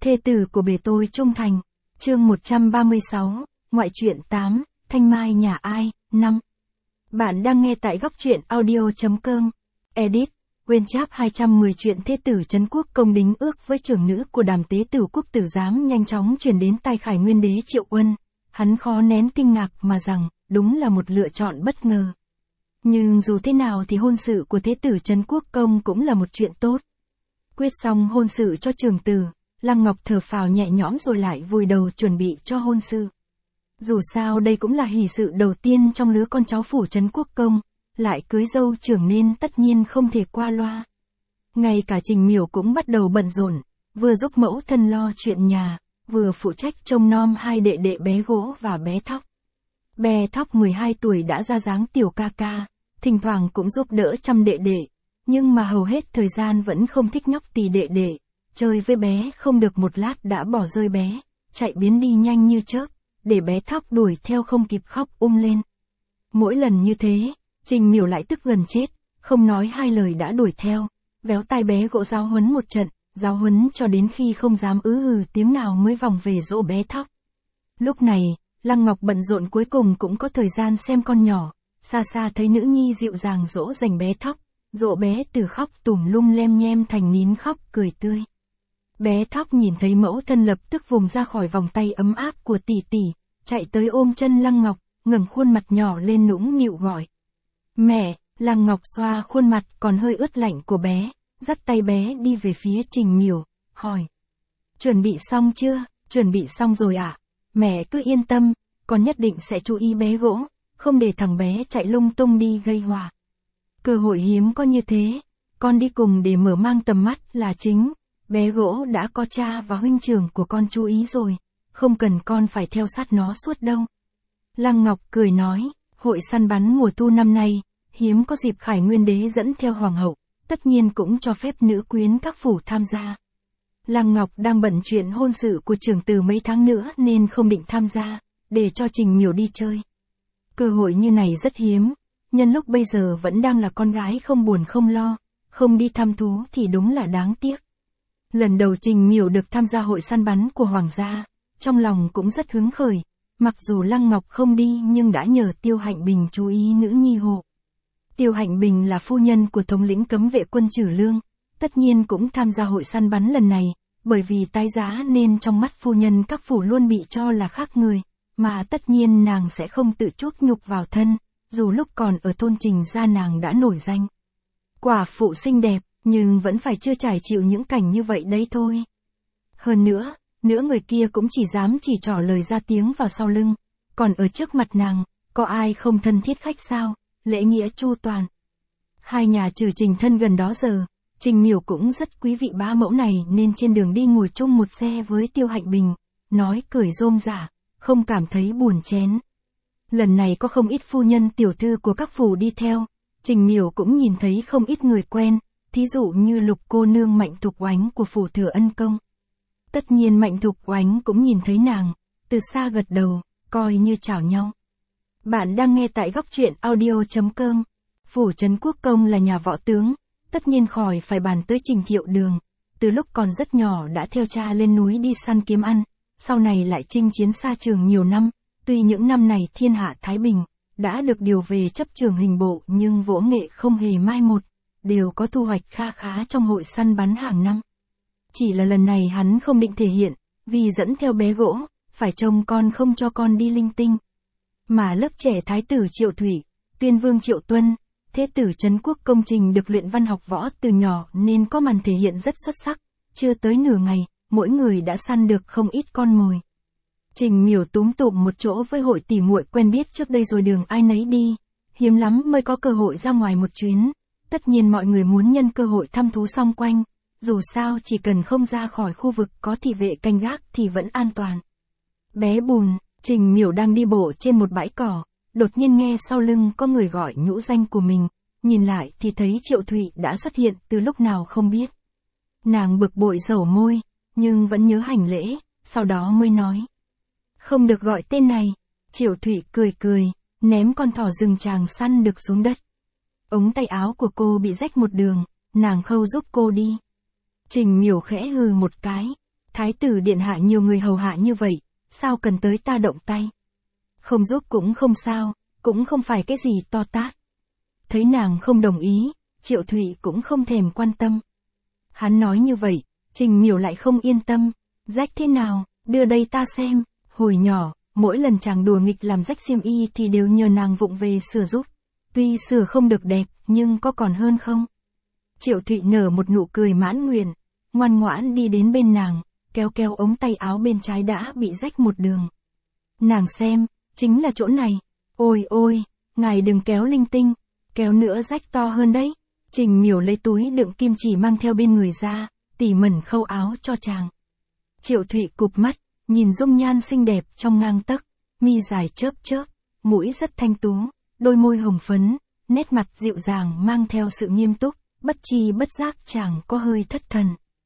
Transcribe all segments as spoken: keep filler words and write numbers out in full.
Thê tử của bề tôi trung thành. Chương một trăm ba mươi sáu, ngoại truyện tám, Thanh Mai nhà ai, năm. Bạn đang nghe tại góc truyện audio.com. Edit, Nguyên chap hai trăm mười chuyện thê tử Trấn Quốc Công đính ước với trưởng nữ của Đàm Tế Tử Quốc tử giám nhanh chóng truyền đến tai Khải Nguyên đế Triệu Uân. Hắn khó nén kinh ngạc mà rằng, đúng là một lựa chọn bất ngờ. Nhưng dù thế nào thì hôn sự của thế tử Trấn Quốc Công cũng là một chuyện tốt. Quyết xong hôn sự cho trường tử, Lăng Ngọc thở phào nhẹ nhõm rồi lại vùi đầu chuẩn bị cho hôn sự. Dù sao đây cũng là hỷ sự đầu tiên trong lứa con cháu phủ Trấn Quốc Công, lại cưới dâu trưởng nên tất nhiên không thể qua loa. Ngay cả Trình Miểu cũng bắt đầu bận rộn, vừa giúp mẫu thân lo chuyện nhà, vừa phụ trách trông nom hai đệ đệ bé Gỗ và bé Thóc. Bé Thóc mười hai tuổi đã ra dáng tiểu ca ca, thỉnh thoảng cũng giúp đỡ chăm đệ đệ, nhưng mà hầu hết thời gian vẫn không thích nhóc tì đệ đệ, chơi với bé không được một lát đã bỏ rơi bé, chạy biến đi nhanh như chớp, để bé Thóc đuổi theo không kịp khóc um lên. Mỗi lần như thế, Trình Miểu lại tức gần chết, không nói hai lời đã đuổi theo, véo tai bé Gỗ giáo huấn một trận, giáo huấn cho đến khi không dám ứ hừ tiếng nào mới vòng về dỗ bé Thóc. Lúc này, Lăng Ngọc bận rộn cuối cùng cũng có thời gian xem con nhỏ, xa xa thấy nữ nhi dịu dàng dỗ dành bé Thóc, dỗ bé từ khóc tủm lum lem nhem thành nín khóc cười tươi. Bé Thóc nhìn thấy mẫu thân lập tức vùng ra khỏi vòng tay ấm áp của tỷ tỷ, chạy tới ôm chân Lăng Ngọc, ngẩng khuôn mặt nhỏ lên nũng nịu gọi. Mẹ. Lăng Ngọc xoa khuôn mặt còn hơi ướt lạnh của bé, dắt tay bé đi về phía Trình Miểu, hỏi. Chuẩn bị xong chưa? Chuẩn bị xong rồi ạ. À? Mẹ cứ yên tâm, con nhất định sẽ chú ý bé Gỗ, không để thằng bé chạy lung tung đi gây họa. Cơ hội hiếm có như thế, con đi cùng để mở mang tầm mắt là chính. Bé Gỗ đã có cha và huynh trưởng của con chú ý rồi, không cần con phải theo sát nó suốt đâu. Lăng Ngọc cười nói, hội săn bắn mùa thu năm nay, hiếm có dịp Khải Nguyên đế dẫn theo hoàng hậu, tất nhiên cũng cho phép nữ quyến các phủ tham gia. Lăng Ngọc đang bận chuyện hôn sự của trưởng tử mấy tháng nữa nên không định tham gia, để cho Trình Miểu đi chơi. Cơ hội như này rất hiếm, nhân lúc bây giờ vẫn đang là con gái không buồn không lo, không đi thăm thú thì đúng là đáng tiếc. Lần đầu Trình Miểu được tham gia hội săn bắn của hoàng gia, trong lòng cũng rất hứng khởi, mặc dù Lăng Ngọc không đi nhưng đã nhờ Tiêu Hạnh Bình chú ý nữ nhi hộ. Tiêu Hạnh Bình là phu nhân của thống lĩnh cấm vệ quân Trử Lương, tất nhiên cũng tham gia hội săn bắn lần này, bởi vì tái giá nên trong mắt phu nhân các phủ luôn bị cho là khác người, mà tất nhiên nàng sẽ không tự chuốc nhục vào thân, dù lúc còn ở thôn Trình gia nàng đã nổi danh. Quả phụ xinh đẹp, nhưng vẫn phải chưa trải chịu những cảnh như vậy đấy thôi. Hơn nữa, nữa người kia cũng chỉ dám chỉ trỏ lời ra tiếng vào sau lưng, còn ở trước mặt nàng, có ai không thân thiết khách sao, lễ nghĩa chu toàn. Hai nhà Trừ Trình thân gần đó giờ, Trình Miểu cũng rất quý vị bá mẫu này nên trên đường đi ngồi chung một xe với Tiêu Hạnh Bình, nói cười rôm rả, không cảm thấy buồn chén. Lần này có không ít phu nhân tiểu thư của các phủ đi theo, Trình Miểu cũng nhìn thấy không ít người quen, thí dụ như Lục cô nương Mạnh Thục Oánh của phủ Thừa Ân Công. Tất nhiên Mạnh Thục Oánh cũng nhìn thấy nàng, từ xa gật đầu, coi như chào nhau. Bạn đang nghe tại góc truyện audio.com. Phủ Trấn Quốc Công là nhà võ tướng, tất nhiên khỏi phải bàn tới Trình Thiệu Đường. Từ lúc còn rất nhỏ đã theo cha lên núi đi săn kiếm ăn, sau này lại chinh chiến xa trường nhiều năm, tuy những năm này thiên hạ thái bình, đã được điều về chấp trường hình bộ nhưng võ nghệ không hề mai một, đều có thu hoạch kha khá trong hội săn bắn hàng năm. Chỉ là lần này hắn không định thể hiện, vì dẫn theo bé Gỗ, phải trông con không cho con đi linh tinh. Mà lớp trẻ thái tử Triệu Thủy, tuyên vương Triệu Tuân, thế tử Trấn Quốc Công Trình được luyện văn học võ từ nhỏ nên có màn thể hiện rất xuất sắc, chưa tới nửa ngày, mỗi người đã săn được không ít con mồi. Trình Miểu túm tụm một chỗ với hội tỉ muội quen biết trước đây rồi đường ai nấy đi, hiếm lắm mới có cơ hội ra ngoài một chuyến, tất nhiên mọi người muốn nhân cơ hội thăm thú xung quanh, dù sao chỉ cần không ra khỏi khu vực có thị vệ canh gác thì vẫn an toàn. Bé Bùn, Trình Miểu đang đi bộ trên một bãi cỏ, đột nhiên nghe sau lưng có người gọi nhũ danh của mình, nhìn lại thì thấy Triệu Thủy đã xuất hiện từ lúc nào không biết. Nàng bực bội dẩu môi, nhưng vẫn nhớ hành lễ, sau đó mới nói. Không được gọi tên này. Triệu Thủy cười cười, ném con thỏ rừng chàng săn được xuống đất. Ống tay áo của cô bị rách một đường, nàng khâu giúp cô đi. Trình Miểu khẽ hừ một cái, Thái tử điện hạ nhiều người hầu hạ như vậy, sao cần tới ta động tay? Không giúp cũng không sao, cũng không phải cái gì to tát. Thấy nàng không đồng ý, Triệu Thụy cũng không thèm quan tâm. Hắn nói như vậy, Trình Miểu lại không yên tâm. Rách thế nào, đưa đây ta xem. Hồi nhỏ, mỗi lần chàng đùa nghịch làm rách xiêm y thì đều nhờ nàng vụng về sửa giúp. Tuy sửa không được đẹp, nhưng có còn hơn không? Triệu Thụy nở một nụ cười mãn nguyện, ngoan ngoãn đi đến bên nàng, kéo kéo ống tay áo bên trái đã bị rách một đường. Nàng xem, chính là chỗ này. Ôi ôi, ngài đừng kéo linh tinh, kéo nữa rách to hơn đấy. Trình Miểu lấy túi đựng kim chỉ mang theo bên người ra, tỉ mẩn khâu áo cho chàng. Triệu Thụy cụp mắt, nhìn dung nhan xinh đẹp trong ngang tấc, mi dài chớp chớp, mũi rất thanh tú, đôi môi hồng phấn, nét mặt dịu dàng mang theo sự nghiêm túc, bất chi bất giác chàng có hơi thất thần.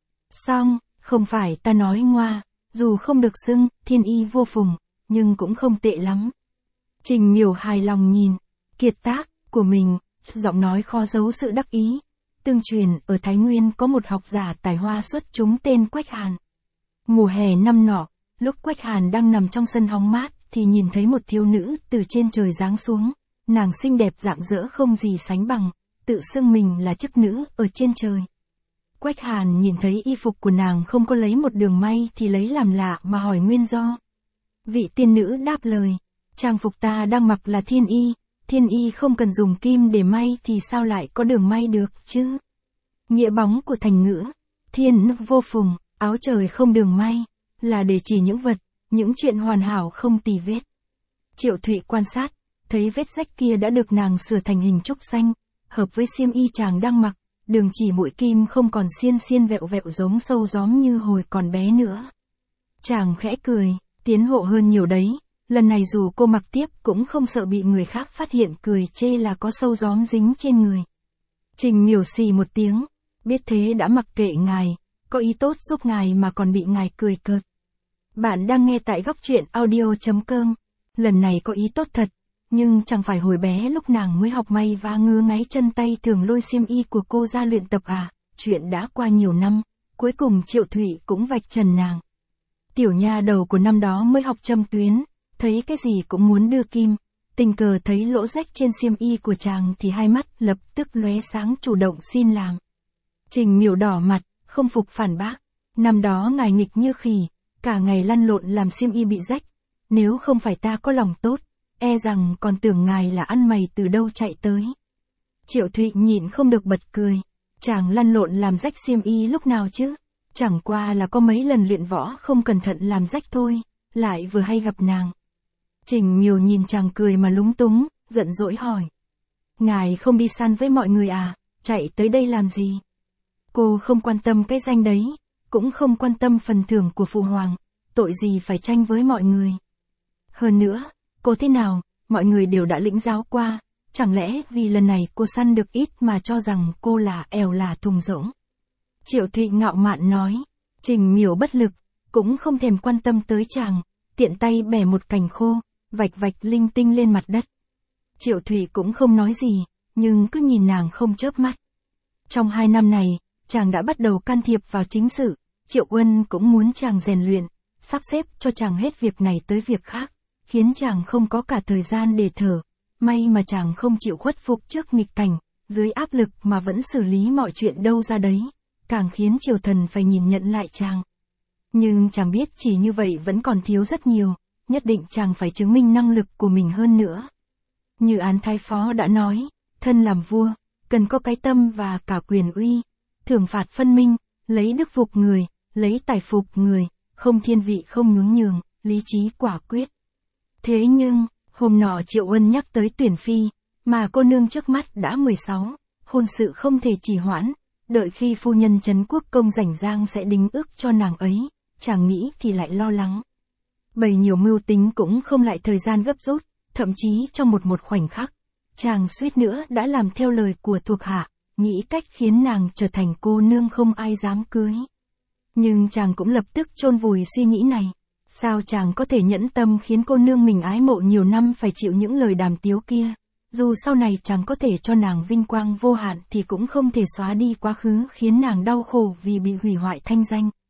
Xong, không phải ta nói ngoa, dù không được xưng thiên y vô phùng, nhưng cũng không tệ lắm. Trình Miểu hài lòng nhìn, kiệt tác của mình, giọng nói khó giấu sự đắc ý. Tương truyền, ở Thái Nguyên có một học giả tài hoa xuất chúng tên Quách Hàn. Mùa hè năm nọ, lúc Quách Hàn đang nằm trong sân hóng mát, thì nhìn thấy một thiếu nữ từ trên trời giáng xuống. Nàng xinh đẹp rạng rỡ không gì sánh bằng, tự xưng mình là chức nữ ở trên trời. Quách Hàn nhìn thấy y phục của nàng không có lấy một đường may thì lấy làm lạ mà hỏi nguyên do. Vị tiên nữ đáp lời, trang phục ta đang mặc là thiên y, thiên y không cần dùng kim để may thì sao lại có đường may được chứ? Nghĩa bóng của thành ngữ, thiên vô phùng, áo trời không đường may, là để chỉ những vật, những chuyện hoàn hảo không tì vết. Triệu Thụy quan sát, thấy vết rách kia đã được nàng sửa thành hình trúc xanh, hợp với xiêm y chàng đang mặc, đường chỉ mũi kim không còn xiên xiên vẹo vẹo giống sâu gióm như hồi còn bé nữa. Chàng khẽ cười, tiến hộ hơn nhiều đấy, lần này dù cô mặc tiếp cũng không sợ bị người khác phát hiện cười chê là có sâu gióm dính trên người. Trình Miểu xì một tiếng, biết thế đã mặc kệ ngài, có ý tốt giúp ngài mà còn bị ngài cười cợt. Bạn đang nghe tại góc truyện audio chấm com, lần này có ý tốt thật, nhưng chẳng phải hồi bé lúc nàng mới học may và ngứa ngáy chân tay thường lôi xiêm y của cô ra luyện tập à, chuyện đã qua nhiều năm, cuối cùng Triệu Thụy cũng vạch trần nàng. Tiểu nha đầu của năm đó mới học châm tuyến, thấy cái gì cũng muốn đưa kim, tình cờ thấy lỗ rách trên xiêm y của chàng thì hai mắt lập tức lóe sáng chủ động xin làm. Trình Miểu đỏ mặt, không phục phản bác, năm đó ngài nghịch như khỉ, cả ngày lăn lộn làm xiêm y bị rách, nếu không phải ta có lòng tốt, e rằng còn tưởng ngài là ăn mày từ đâu chạy tới. Triệu Thụy nhịn không được bật cười, chàng lăn lộn làm rách xiêm y lúc nào chứ, chẳng qua là có mấy lần luyện võ không cẩn thận làm rách thôi, lại vừa hay gặp nàng. Trình Miểu nhìn chàng cười mà lúng túng, giận dỗi hỏi. Ngài không đi săn với mọi người à, chạy tới đây làm gì? Cô không quan tâm cái danh đấy, cũng không quan tâm phần thưởng của phụ hoàng, tội gì phải tranh với mọi người. Hơn nữa, cô thế nào, mọi người đều đã lĩnh giáo qua, chẳng lẽ vì lần này cô săn được ít mà cho rằng cô là èo là thùng rỗng. Triệu Thụy ngạo mạn nói, Trình Miểu bất lực, cũng không thèm quan tâm tới chàng, tiện tay bẻ một cành khô, vạch vạch linh tinh lên mặt đất. Triệu Thụy cũng không nói gì, nhưng cứ nhìn nàng không chớp mắt. Trong hai năm này, chàng đã bắt đầu can thiệp vào chính sự, Triệu Uân cũng muốn chàng rèn luyện, sắp xếp cho chàng hết việc này tới việc khác, khiến chàng không có cả thời gian để thở. May mà chàng không chịu khuất phục trước nghịch cảnh, dưới áp lực mà vẫn xử lý mọi chuyện đâu ra đấy, càng khiến triều thần phải nhìn nhận lại chàng. Nhưng chàng biết chỉ như vậy vẫn còn thiếu rất nhiều, nhất định chàng phải chứng minh năng lực của mình hơn nữa. Như Án Thái Phó đã nói, thân làm vua, cần có cái tâm và cả quyền uy, thưởng phạt phân minh, lấy đức phục người, lấy tài phục người, không thiên vị không nhún nhường, lý trí quả quyết. Thế nhưng, hôm nọ Triệu Uân nhắc tới tuyển phi, mà cô nương trước mắt đã mười sáu, hôn sự không thể trì hoãn, đợi khi phu nhân Trấn Quốc công rảnh rang sẽ đính ước cho nàng ấy, chàng nghĩ thì lại lo lắng. Bày nhiều mưu tính cũng không lại thời gian gấp rút, thậm chí trong một một khoảnh khắc, chàng suýt nữa đã làm theo lời của thuộc hạ, nghĩ cách khiến nàng trở thành cô nương không ai dám cưới. Nhưng chàng cũng lập tức chôn vùi suy nghĩ này. Sao chàng có thể nhẫn tâm khiến cô nương mình ái mộ nhiều năm phải chịu những lời đàm tiếu kia? Dù sau này chàng có thể cho nàng vinh quang vô hạn thì cũng không thể xóa đi quá khứ khiến nàng đau khổ vì bị hủy hoại thanh danh.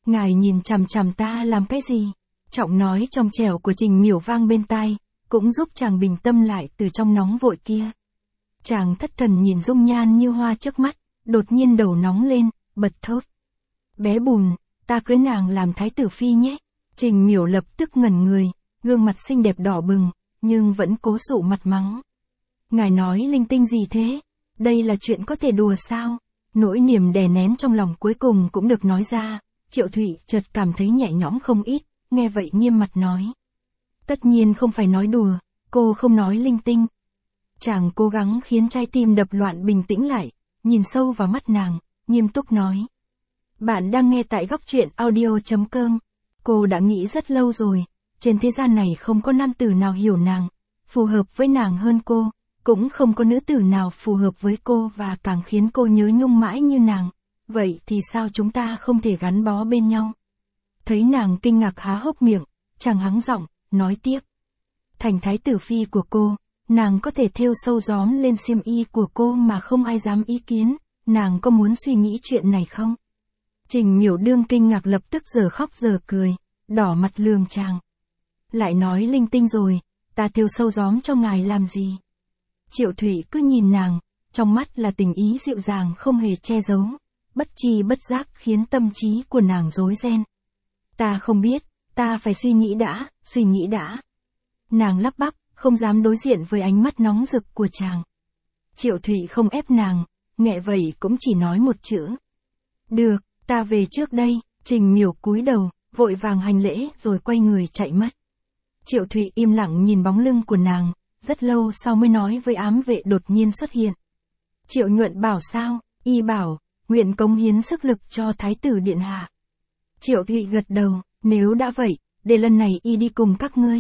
Ngài nhìn chằm chằm ta làm cái gì? Giọng nói trong trẻo của Trình Miểu vang bên tai, cũng giúp chàng bình tâm lại từ trong nóng vội kia. Chàng thất thần nhìn dung nhan như hoa trước mắt, đột nhiên đầu nóng lên, bật thốt. Bé bùn, ta cưới nàng làm thái tử phi nhé. Trình Miểu lập tức ngẩn người, gương mặt xinh đẹp đỏ bừng, nhưng vẫn cố sụ mặt mắng. Ngài nói linh tinh gì thế? Đây là chuyện có thể đùa sao? Nỗi niềm đè nén trong lòng cuối cùng cũng được nói ra. Triệu Thụy chợt cảm thấy nhẹ nhõm không ít, nghe vậy nghiêm mặt nói. Tất nhiên không phải nói đùa, cô không nói linh tinh. Chàng cố gắng khiến trái tim đập loạn bình tĩnh lại, nhìn sâu vào mắt nàng, nghiêm túc nói. Bạn đang nghe tại góc truyện audio.com. Cô đã nghĩ rất lâu rồi, trên thế gian này không có nam tử nào hiểu nàng, phù hợp với nàng hơn cô, cũng không có nữ tử nào phù hợp với cô và càng khiến cô nhớ nhung mãi như nàng. Vậy thì sao chúng ta không thể gắn bó bên nhau? Thấy nàng kinh ngạc há hốc miệng, chàng hắng giọng, nói tiếp. Thành thái tử phi của cô, nàng có thể thêu sâu gióm lên xiêm y của cô mà không ai dám ý kiến, nàng có muốn suy nghĩ chuyện này không? Trình Miểu đương kinh ngạc lập tức giờ khóc giờ cười, đỏ mặt lườm chàng. Lại nói linh tinh rồi, ta thêu sâu gióm cho ngài làm gì? Triệu Thụy cứ nhìn nàng, trong mắt là tình ý dịu dàng không hề che giấu, bất chi bất giác khiến tâm trí của nàng rối ren. Ta không biết, ta phải suy nghĩ đã, suy nghĩ đã. Nàng lắp bắp, không dám đối diện với ánh mắt nóng rực của chàng. Triệu Thụy không ép nàng, nghẹ vậy cũng chỉ nói một chữ. Được, ta về trước đây. Trình Miểu cúi đầu, vội vàng hành lễ rồi quay người chạy mất. Triệu Thụy im lặng nhìn bóng lưng của nàng, rất lâu sau mới nói với ám vệ đột nhiên xuất hiện. Triệu Nhuận bảo sao? Y bảo, nguyện cống hiến sức lực cho thái tử điện hạ. Triệu Thụy gật đầu, nếu đã vậy, để lần này y đi cùng các ngươi.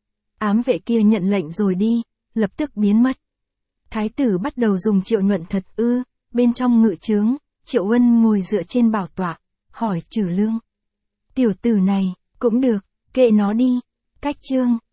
Ám vệ kia nhận lệnh rồi đi, lập tức biến mất. Thái tử bắt đầu dùng Triệu Nhuận thật ư, bên trong ngự trướng, Triệu Uân ngồi dựa trên bảo tọa, hỏi Trừ Lương. Tiểu tử này, cũng được, kệ nó đi. Cách chương.